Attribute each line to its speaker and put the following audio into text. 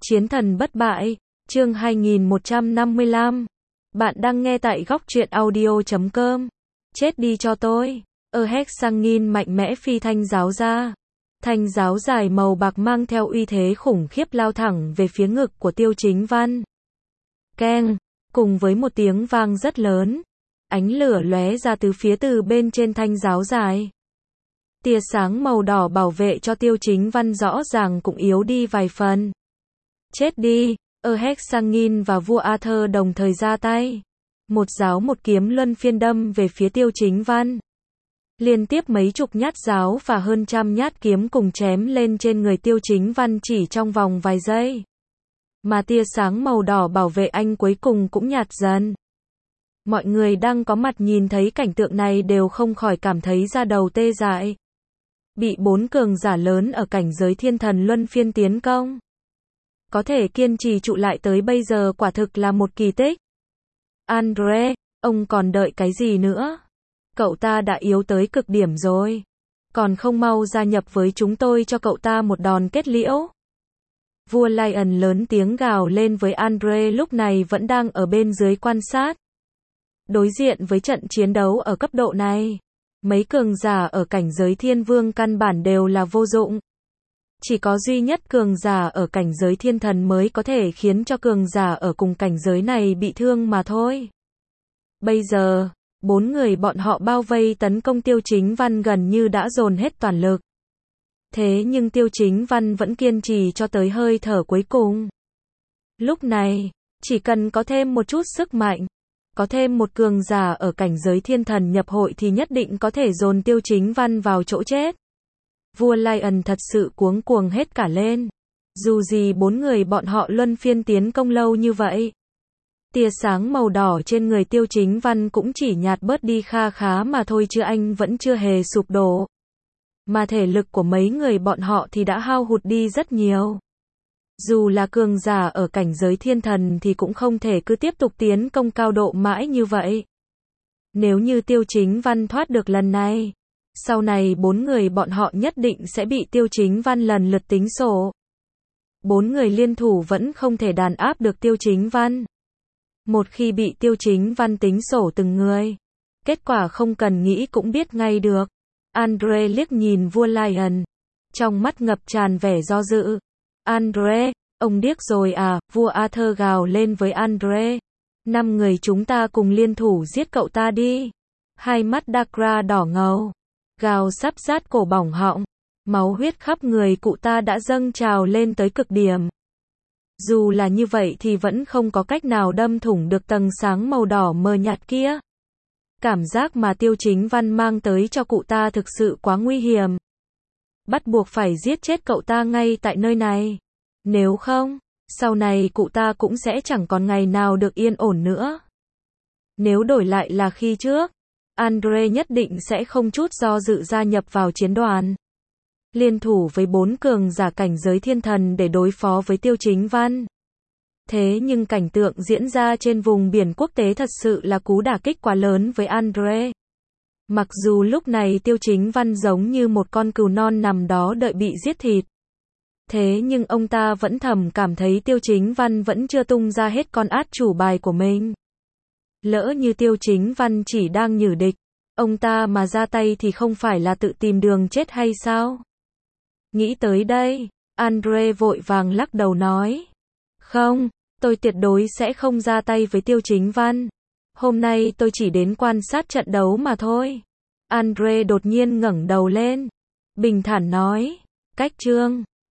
Speaker 1: Chiến thần bất bại, chương 2155. Bạn đang nghe tại góc truyện audio.com. Chết đi cho tôi. Hét sang nghìn mạnh mẽ phi thanh giáo ra. Thanh giáo dài màu bạc mang theo uy thế khủng khiếp lao thẳng về phía ngực của Tiêu Chính Văn. Keng, cùng với một tiếng vang rất lớn, ánh lửa lóe ra từ bên trên thanh giáo dài. Tia sáng màu đỏ bảo vệ cho Tiêu Chính Văn rõ ràng cũng yếu đi vài phần. Chết đi, hét sang nghìn và vua Arthur đồng thời ra tay. Một giáo một kiếm luân phiên đâm về phía Tiêu Chính Văn. Liên tiếp mấy chục nhát giáo và hơn trăm nhát kiếm cùng chém lên trên người Tiêu Chính Văn chỉ trong vòng vài giây. Mà tia sáng màu đỏ bảo vệ anh cuối cùng cũng nhạt dần. Mọi người đang có mặt nhìn thấy cảnh tượng này đều không khỏi cảm thấy da đầu tê dại. Bị 4 cường giả lớn ở cảnh giới thiên thần luân phiên tiến công. Có thể kiên trì trụ lại tới bây giờ quả thực là một kỳ tích. Andre, ông còn đợi cái gì nữa? Cậu ta đã yếu tới cực điểm rồi. Còn không mau gia nhập với chúng tôi cho cậu ta một đòn kết liễu. Vua Lion lớn tiếng gào lên với Andre lúc này vẫn đang ở bên dưới quan sát. Đối diện với trận chiến đấu ở cấp độ này, mấy cường giả ở cảnh giới thiên vương căn bản đều là vô dụng. Chỉ có duy nhất cường giả ở cảnh giới thiên thần mới có thể khiến cho cường giả ở cùng cảnh giới này bị thương mà thôi. Bây giờ, 4 người bọn họ bao vây tấn công Tiêu Chính Văn gần như đã dồn hết toàn lực. Thế nhưng Tiêu Chính Văn vẫn kiên trì cho tới hơi thở cuối cùng. Lúc này, chỉ cần có thêm một chút sức mạnh, có thêm một cường giả ở cảnh giới thiên thần nhập hội thì nhất định có thể dồn Tiêu Chính Văn vào chỗ chết. Vua Lion thật sự cuống cuồng hết cả lên. Dù gì 4 người bọn họ luân phiên tiến công lâu như vậy, tia sáng màu đỏ trên người Tiêu Chính Văn cũng chỉ nhạt bớt đi kha khá mà thôi chứ anh vẫn chưa hề sụp đổ. Mà thể lực của mấy người bọn họ thì đã hao hụt đi rất nhiều. Dù là cường giả ở cảnh giới thiên thần thì cũng không thể cứ tiếp tục tiến công cao độ mãi như vậy. Nếu như Tiêu Chính Văn thoát được lần này, sau này 4 người bọn họ nhất định sẽ bị Tiêu Chính Văn lần lượt tính sổ. 4 người liên thủ vẫn không thể đàn áp được Tiêu Chính Văn. Một khi bị Tiêu Chính Văn tính sổ từng người, kết quả không cần nghĩ cũng biết ngay được. Andre liếc nhìn vua Lion, trong mắt ngập tràn vẻ do dự. Andre, ông điếc rồi à? Vua Arthur gào lên với Andre. 5 người chúng ta cùng liên thủ giết cậu ta đi. Hai mắt Dakra đỏ ngầu, gào sắp rát cổ bỏng họng, máu huyết khắp người cụ ta đã dâng trào lên tới cực điểm. Dù là như vậy thì vẫn không có cách nào đâm thủng được tầng sáng màu đỏ mờ nhạt kia. Cảm giác mà Tiêu Chính Văn mang tới cho cụ ta thực sự quá nguy hiểm. Bắt buộc phải giết chết cậu ta ngay tại nơi này. Nếu không, sau này cụ ta cũng sẽ chẳng còn ngày nào được yên ổn nữa. Nếu đổi lại là khi trước, Andre nhất định sẽ không chút do dự gia nhập vào chiến đoàn. Liên thủ với 4 cường giả cảnh giới thiên thần để đối phó với Tiêu Chính Văn. Thế nhưng cảnh tượng diễn ra trên vùng biển quốc tế thật sự là cú đả kích quá lớn với Andre. Mặc dù lúc này Tiêu Chính Văn giống như một con cừu non nằm đó đợi bị giết thịt. Thế nhưng ông ta vẫn thầm cảm thấy Tiêu Chính Văn vẫn chưa tung ra hết con át chủ bài của mình. Lỡ như Tiêu Chính Văn chỉ đang nhử địch, ông ta mà ra tay thì không phải là tự tìm đường chết hay sao? Nghĩ tới đây, Andre vội vàng lắc đầu nói. Không, tôi tuyệt đối sẽ không ra tay với Tiêu Chính Văn. Hôm nay tôi chỉ đến quan sát trận đấu mà thôi. Andre đột nhiên ngẩng đầu lên, bình thản nói. Cách chương